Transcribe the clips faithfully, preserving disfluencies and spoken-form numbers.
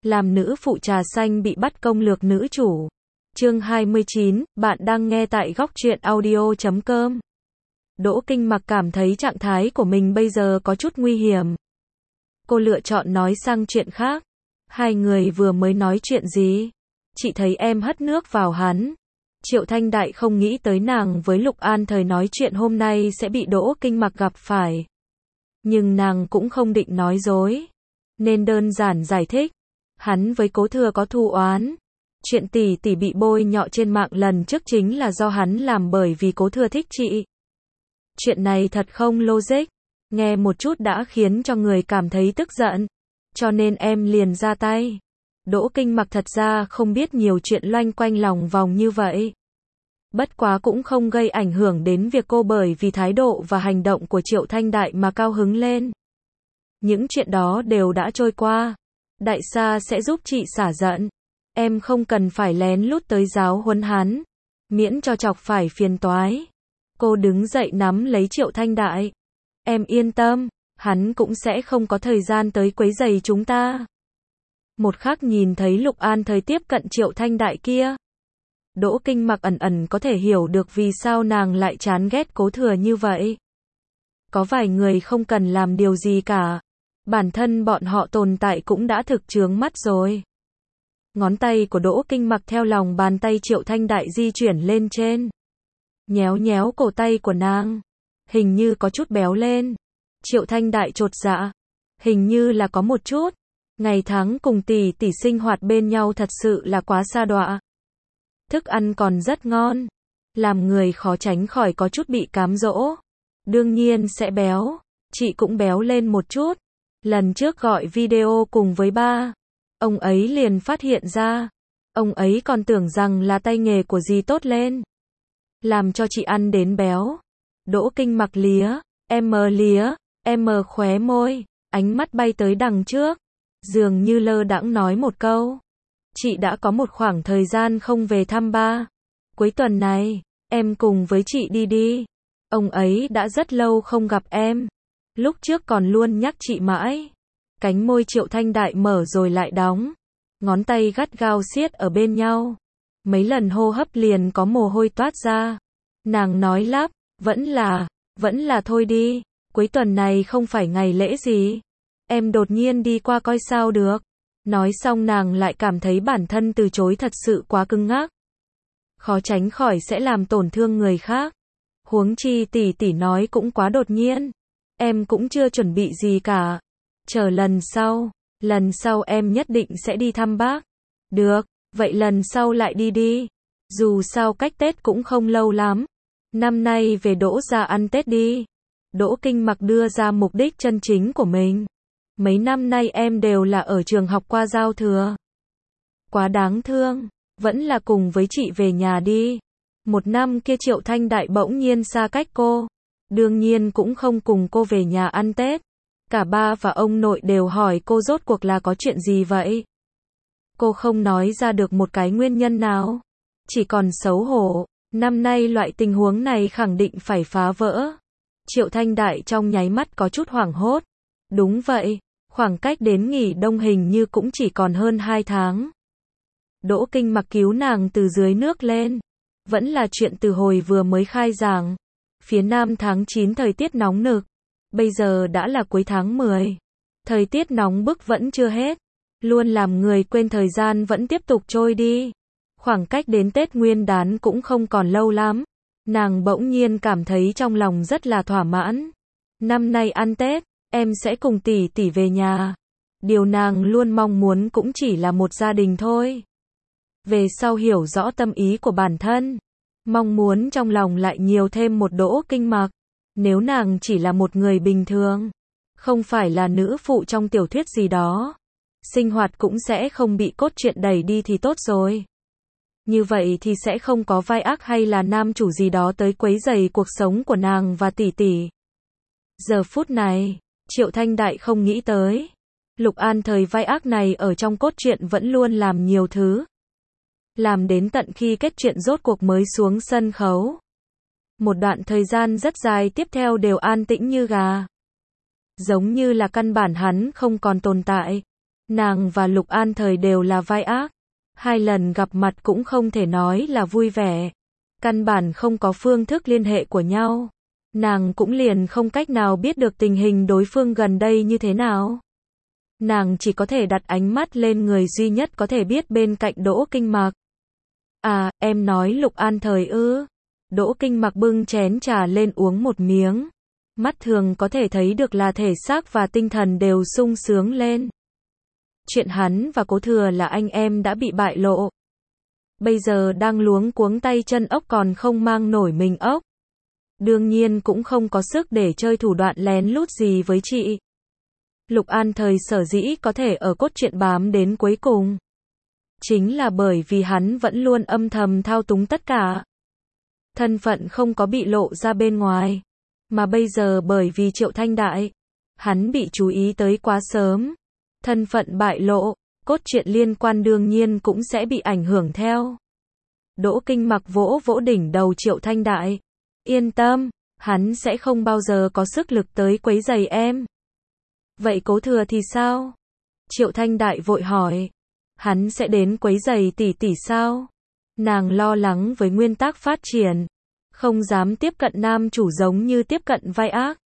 Làm nữ phụ trà xanh bị bắt công lược nữ chủ. Chương hai mươi chín, bạn đang nghe tại góc truyện audio chấm com. Đỗ Kinh Mặc cảm thấy trạng thái của mình bây giờ có chút nguy hiểm. Cô lựa chọn nói sang chuyện khác. Hai người vừa mới nói chuyện gì? Chị thấy em hất nước vào hắn. Triệu Thanh Đại không nghĩ tới nàng với Lục An Thời nói chuyện hôm nay sẽ bị Đỗ Kinh Mặc gặp phải. Nhưng nàng cũng không định nói dối, nên đơn giản giải thích. Hắn với Cố Thừa có thù oán. Chuyện tỷ tỷ bị bôi nhọ trên mạng lần trước chính là do hắn làm bởi vì Cố Thừa thích chị. Chuyện này thật không logic. Nghe một chút đã khiến cho người cảm thấy tức giận. Cho nên em liền ra tay. Đỗ Kinh Mặc thật ra không biết nhiều chuyện loanh quanh lòng vòng như vậy. Bất quá cũng không gây ảnh hưởng đến việc cô bởi vì thái độ và hành động của Triệu Thanh Đại mà cao hứng lên. Những chuyện đó đều đã trôi qua. Đại Sa sẽ giúp chị xả giận. Em không cần phải lén lút tới giáo huấn hắn, miễn cho chọc phải phiền toái. Cô đứng dậy nắm lấy Triệu Thanh Đại. Em yên tâm, hắn cũng sẽ không có thời gian tới quấy rầy chúng ta. Một khắc nhìn thấy Lục An Thời tiếp cận Triệu Thanh Đại kia. Đỗ Kinh Mặc ẩn ẩn có thể hiểu được vì sao nàng lại chán ghét Cố Thừa như vậy. Có vài người không cần làm điều gì cả. Bản thân bọn họ tồn tại cũng đã thực chướng mắt rồi. Ngón tay của Đỗ Kinh Mặc theo lòng bàn tay Triệu Thanh Đại di chuyển lên trên. Nhéo nhéo cổ tay của nàng. Hình như có chút béo lên. Triệu Thanh Đại chột dạ. Hình như là có một chút. Ngày tháng cùng tỷ tỷ sinh hoạt bên nhau thật sự là quá xa đọa. Thức ăn còn rất ngon. Làm người khó tránh khỏi có chút bị cám dỗ. Đương nhiên sẽ béo. Chị cũng béo lên một chút. Lần trước gọi video cùng với ba, ông ấy liền phát hiện ra. Ông ấy còn tưởng rằng là tay nghề của dì tốt lên. Làm cho chị ăn đến béo. Đỗ Kinh Mặc lía, em mờ lía, em mờ khóe môi, ánh mắt bay tới đằng trước. Dường như lơ đãng nói một câu. Chị đã có một khoảng thời gian không về thăm ba. Cuối tuần này, em cùng với chị đi đi. Ông ấy đã rất lâu không gặp em. Lúc trước còn luôn nhắc chị mãi. Cánh môi Triệu Thanh Đại mở rồi lại đóng. Ngón tay gắt gao siết ở bên nhau. Mấy lần hô hấp liền có mồ hôi toát ra. Nàng nói lắp, vẫn là, vẫn là thôi đi. Cuối tuần này không phải ngày lễ gì. Em đột nhiên đi qua coi sao được. Nói xong nàng lại cảm thấy bản thân từ chối thật sự quá cứng ngắc. Khó tránh khỏi sẽ làm tổn thương người khác. Huống chi tỷ tỷ nói cũng quá đột nhiên. Em cũng chưa chuẩn bị gì cả. Chờ lần sau, lần sau em nhất định sẽ đi thăm bác. Được, vậy lần sau lại đi đi. Dù sao cách Tết cũng không lâu lắm. Năm nay về Đỗ gia ăn Tết đi. Đỗ Kinh Mặc đưa ra mục đích chân chính của mình. Mấy năm nay em đều là ở trường học qua giao thừa. Quá đáng thương, vẫn là cùng với chị về nhà đi. Một năm kia Triệu Thanh Đại bỗng nhiên xa cách cô. Đương nhiên cũng không cùng cô về nhà ăn Tết. Cả ba và ông nội đều hỏi cô rốt cuộc là có chuyện gì vậy. Cô không nói ra được một cái nguyên nhân nào. Chỉ còn xấu hổ. Năm nay loại tình huống này khẳng định phải phá vỡ. Triệu Thanh Đại trong nháy mắt có chút hoảng hốt. Đúng vậy, khoảng cách đến nghỉ đông hình như cũng chỉ còn hơn hai tháng. Đỗ Kinh Mặc cứu nàng từ dưới nước lên. Vẫn là chuyện từ hồi vừa mới khai giảng. Phía Nam tháng chín thời tiết nóng nực. Bây giờ đã là cuối tháng mười. Thời tiết nóng bức vẫn chưa hết. Luôn làm người quên thời gian vẫn tiếp tục trôi đi. Khoảng cách đến Tết Nguyên Đán cũng không còn lâu lắm. Nàng bỗng nhiên cảm thấy trong lòng rất là thỏa mãn. Năm nay ăn Tết, em sẽ cùng tỷ tỷ về nhà. Điều nàng luôn mong muốn cũng chỉ là một gia đình thôi. Về sau hiểu rõ tâm ý của bản thân. Mong muốn trong lòng lại nhiều thêm một Đỗ Kinh Mặc. Nếu nàng chỉ là một người bình thường, không phải là nữ phụ trong tiểu thuyết gì đó, sinh hoạt cũng sẽ không bị cốt truyện đẩy đi thì tốt rồi. Như vậy thì sẽ không có vai ác hay là nam chủ gì đó tới quấy rầy cuộc sống của nàng và tỷ tỷ. Giờ phút này, Triệu Thanh Đại không nghĩ tới. Lục An Thời vai ác này ở trong cốt truyện vẫn luôn làm nhiều thứ. Làm đến tận khi kết truyện rốt cuộc mới xuống sân khấu. Một đoạn thời gian rất dài tiếp theo đều an tĩnh như gà. Giống như là căn bản hắn không còn tồn tại. Nàng và Lục An Thời đều là vai ác. Hai lần gặp mặt cũng không thể nói là vui vẻ. Căn bản không có phương thức liên hệ của nhau. Nàng cũng liền không cách nào biết được tình hình đối phương gần đây như thế nào. Nàng chỉ có thể đặt ánh mắt lên người duy nhất có thể biết bên cạnh Đỗ Kinh Mặc. À, em nói Lục An Thời ư? Đỗ Kinh Mặc bưng chén trà lên uống một miếng. Mắt thường có thể thấy được là thể xác và tinh thần đều sung sướng lên. Chuyện hắn và Cố Thừa là anh em đã bị bại lộ. Bây giờ đang luống cuống tay chân ốc còn không mang nổi mình ốc. Đương nhiên cũng không có sức để chơi thủ đoạn lén lút gì với chị. Lục An Thời sở dĩ có thể ở cốt truyện bám đến cuối cùng. Chính là bởi vì hắn vẫn luôn âm thầm thao túng tất cả. Thân phận không có bị lộ ra bên ngoài. Mà bây giờ bởi vì Triệu Thanh Đại, hắn bị chú ý tới quá sớm. Thân phận bại lộ, cốt truyện liên quan đương nhiên cũng sẽ bị ảnh hưởng theo. Đỗ Kinh Mặc vỗ vỗ đỉnh đầu Triệu Thanh Đại. Yên tâm, hắn sẽ không bao giờ có sức lực tới quấy rầy em. Vậy Cố Thừa thì sao? Triệu Thanh Đại vội hỏi. Hắn sẽ đến quấy rầy tỷ tỷ sao? Nàng lo lắng với nguyên tắc phát triển. Không dám tiếp cận nam chủ giống như tiếp cận vai ác.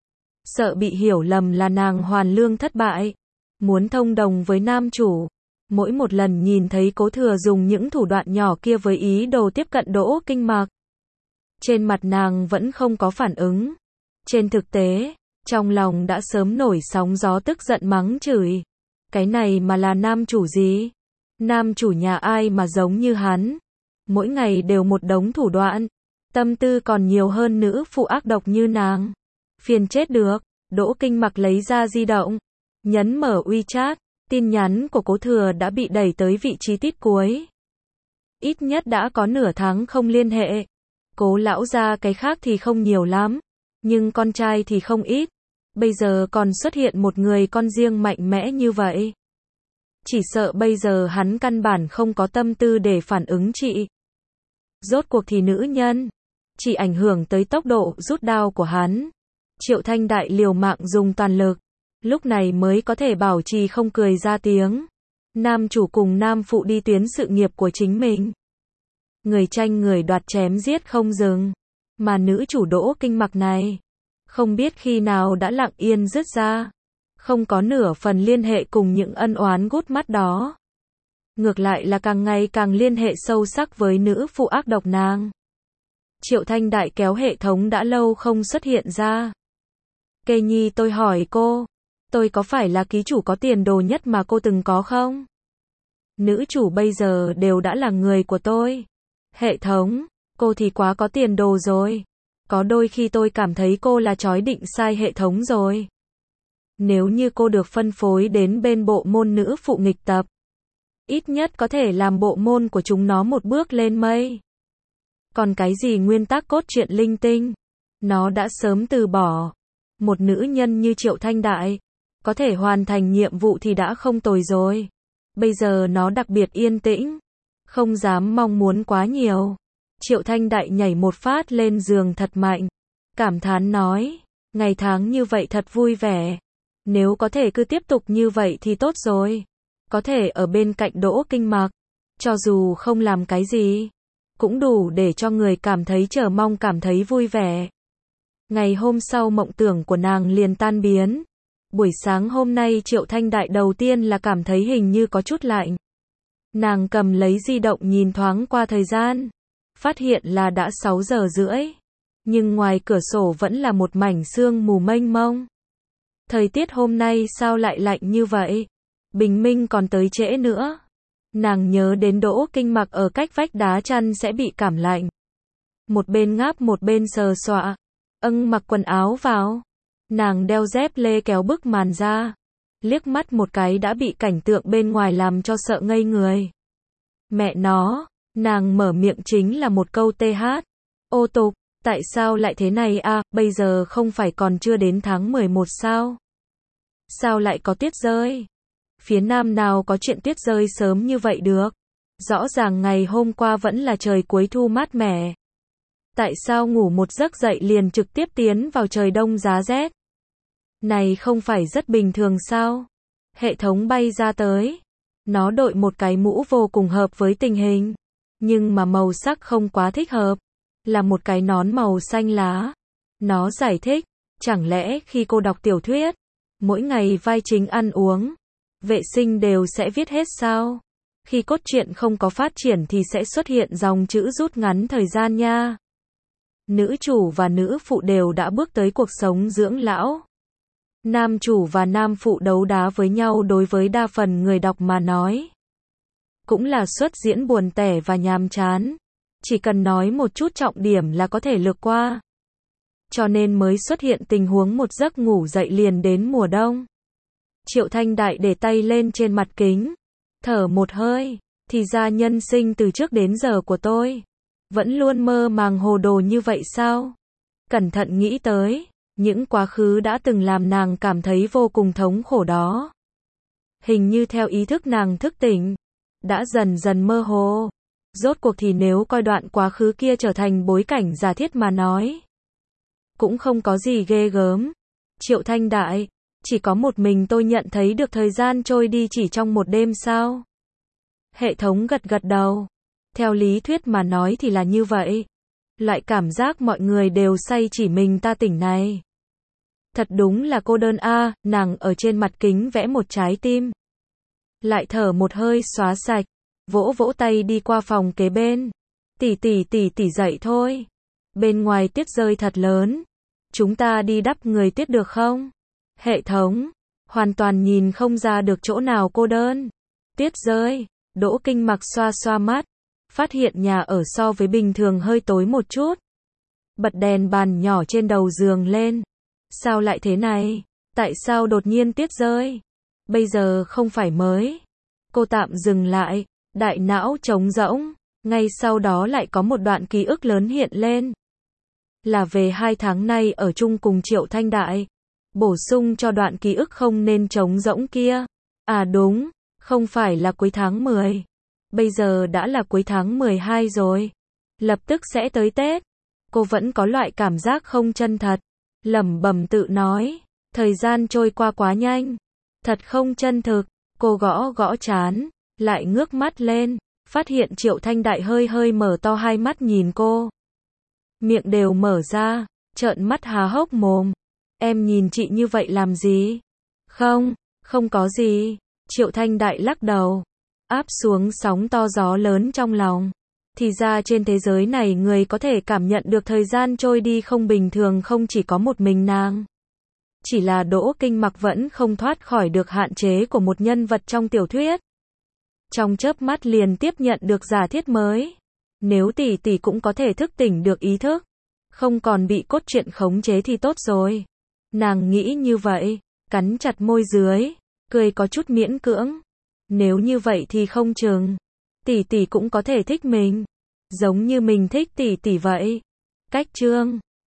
Sợ bị hiểu lầm là nàng hoàn lương thất bại. Muốn thông đồng với nam chủ. Mỗi một lần nhìn thấy Cố Thừa dùng những thủ đoạn nhỏ kia với ý đồ tiếp cận Đỗ Kinh Mặc. Trên mặt nàng vẫn không có phản ứng. Trên thực tế, trong lòng đã sớm nổi sóng gió tức giận mắng chửi. Cái này mà là nam chủ gì? Nam chủ nhà ai mà giống như hắn? Mỗi ngày đều một đống thủ đoạn. Tâm tư còn nhiều hơn nữ phụ ác độc như nàng. Phiền chết được. Đỗ Kinh Mặc lấy ra di động. Nhấn mở WeChat. Tin nhắn của Cố Thừa đã bị đẩy tới vị trí tít cuối. Ít nhất đã có nửa tháng không liên hệ. Cố lão gia cái khác thì không nhiều lắm. Nhưng con trai thì không ít. Bây giờ còn xuất hiện một người con riêng mạnh mẽ như vậy. Chỉ sợ bây giờ hắn căn bản không có tâm tư để phản ứng chị. Rốt cuộc thì nữ nhân. Chỉ ảnh hưởng tới tốc độ rút đao của hắn. Triệu Thanh Đại liều mạng dùng toàn lực. Lúc này mới có thể bảo trì không cười ra tiếng. Nam chủ cùng nam phụ đi tuyến sự nghiệp của chính mình. Người tranh người đoạt chém giết không dừng. Mà nữ chủ Đỗ Kinh Mặc này. Không biết khi nào đã lặng yên dứt ra. Không có nửa phần liên hệ cùng những ân oán gút mắt đó. Ngược lại là càng ngày càng liên hệ sâu sắc với nữ phụ ác độc nàng. Triệu Thanh Đại kéo hệ thống đã lâu không xuất hiện ra. Cây Nhi tôi hỏi cô. Tôi có phải là ký chủ có tiền đồ nhất mà cô từng có không? Nữ chủ bây giờ đều đã là người của tôi. Hệ thống, cô thì quá có tiền đồ rồi. Có đôi khi tôi cảm thấy cô là chói định sai hệ thống rồi. Nếu như cô được phân phối đến bên bộ môn nữ phụ nghịch tập. Ít nhất có thể làm bộ môn của chúng nó một bước lên mây. Còn cái gì nguyên tắc cốt truyện linh tinh? Nó đã sớm từ bỏ. Một nữ nhân như Triệu Thanh Đại. Có thể hoàn thành nhiệm vụ thì đã không tồi rồi. Bây giờ nó đặc biệt yên tĩnh. Không dám mong muốn quá nhiều. Triệu Thanh Đại nhảy một phát lên giường thật mạnh. Cảm thán nói. Ngày tháng như vậy thật vui vẻ. Nếu có thể cứ tiếp tục như vậy thì tốt rồi. Có thể ở bên cạnh Đỗ Kinh Mặc. Cho dù không làm cái gì. Cũng đủ để cho người cảm thấy chờ mong cảm thấy vui vẻ. Ngày hôm sau mộng tưởng của nàng liền tan biến. Buổi sáng hôm nay Triệu Thanh Đại đầu tiên là cảm thấy hình như có chút lạnh. Nàng cầm lấy di động nhìn thoáng qua thời gian. Phát hiện là đã sáu giờ rưỡi. Nhưng ngoài cửa sổ vẫn là một mảnh sương mù mênh mông. Thời tiết hôm nay sao lại lạnh như vậy? Bình minh còn tới trễ nữa. Nàng nhớ đến Đỗ Kinh Mặc ở cách vách đá chăn sẽ bị cảm lạnh. Một bên ngáp một bên sờ soạ. Âng mặc quần áo vào. Nàng đeo dép lê kéo bức màn ra. Liếc mắt một cái đã bị cảnh tượng bên ngoài làm cho sợ ngây người. Mẹ nó, nàng mở miệng chính là một câu tê hát. Ô tục, tại sao lại thế này à, bây giờ không phải còn chưa đến tháng mười một sao? Sao lại có tuyết rơi? Phía Nam nào có chuyện tuyết rơi sớm như vậy được? Rõ ràng ngày hôm qua vẫn là trời cuối thu mát mẻ. Tại sao ngủ một giấc dậy liền trực tiếp tiến vào trời đông giá rét? Này không phải rất bình thường sao? Hệ thống bay ra tới. Nó đội một cái mũ vô cùng hợp với tình hình. Nhưng mà màu sắc không quá thích hợp. Là một cái nón màu xanh lá. Nó giải thích. Chẳng lẽ khi cô đọc tiểu thuyết, mỗi ngày vai chính ăn uống, vệ sinh đều sẽ viết hết sao? Khi cốt truyện không có phát triển thì sẽ xuất hiện dòng chữ rút ngắn thời gian nha. Nữ chủ và nữ phụ đều đã bước tới cuộc sống dưỡng lão. Nam chủ và nam phụ đấu đá với nhau đối với đa phần người đọc mà nói. Cũng là xuất diễn buồn tẻ và nhàm chán. Chỉ cần nói một chút trọng điểm là có thể lược qua. Cho nên mới xuất hiện tình huống một giấc ngủ dậy liền đến mùa đông. Triệu Thanh Đại để tay lên trên mặt kính. Thở một hơi. Thì ra nhân sinh từ trước đến giờ của tôi vẫn luôn mơ màng hồ đồ như vậy sao? Cẩn thận nghĩ tới. Những quá khứ đã từng làm nàng cảm thấy vô cùng thống khổ đó. Hình như theo ý thức nàng thức tỉnh. Đã dần dần mơ hồ. Rốt cuộc thì nếu coi đoạn quá khứ kia trở thành bối cảnh giả thiết mà nói. Cũng không có gì ghê gớm. Triệu Thanh Đại. Chỉ có một mình tôi nhận thấy được thời gian trôi đi chỉ trong một đêm sao? Hệ thống gật gật đầu. Theo lý thuyết mà nói thì là như vậy. Loại cảm giác mọi người đều say chỉ mình ta tỉnh này. Thật đúng là cô đơn a, à, nàng ở trên mặt kính vẽ một trái tim. Lại thở một hơi xóa sạch, vỗ vỗ tay đi qua phòng kế bên. Tỷ tỷ tỷ tỷ dậy thôi. Bên ngoài tuyết rơi thật lớn. Chúng ta đi đắp người tuyết được không? Hệ thống, hoàn toàn nhìn không ra được chỗ nào cô đơn. Tuyết rơi, Đỗ Kinh Mặc xoa xoa mắt. Phát hiện nhà ở so với bình thường hơi tối một chút. Bật đèn bàn nhỏ trên đầu giường lên. Sao lại thế này? Tại sao đột nhiên tuyết rơi? Bây giờ không phải mới. Cô tạm dừng lại, đại não trống rỗng. Ngay sau đó lại có một đoạn ký ức lớn hiện lên. Là về hai tháng nay ở chung cùng Triệu Thanh Đại. Bổ sung cho đoạn ký ức không nên trống rỗng kia. À đúng, không phải là cuối tháng mười. Bây giờ đã là cuối tháng mười hai rồi. Lập tức sẽ tới Tết. Cô vẫn có loại cảm giác không chân thật. Lẩm bẩm tự nói. Thời gian trôi qua quá nhanh. Thật không chân thực. Cô gõ gõ trán. Lại ngước mắt lên. Phát hiện Triệu Thanh Đại hơi hơi mở to hai mắt nhìn cô. Miệng đều mở ra. Trợn mắt há hốc mồm. Em nhìn chị như vậy làm gì? Không, không có gì. Triệu Thanh Đại lắc đầu. Áp xuống sóng to gió lớn trong lòng. Thì ra trên thế giới này người có thể cảm nhận được thời gian trôi đi không bình thường không chỉ có một mình nàng. Chỉ là Đỗ Kinh Mặc vẫn không thoát khỏi được hạn chế của một nhân vật trong tiểu thuyết. Trong chớp mắt liền tiếp nhận được giả thiết mới. Nếu tỷ tỷ cũng có thể thức tỉnh được ý thức, không còn bị cốt truyện khống chế thì tốt rồi. Nàng nghĩ như vậy, cắn chặt môi dưới, cười có chút miễn cưỡng. Nếu như vậy thì không chừng tỷ tỷ cũng có thể thích mình, giống như mình thích tỷ tỷ vậy. Cách chương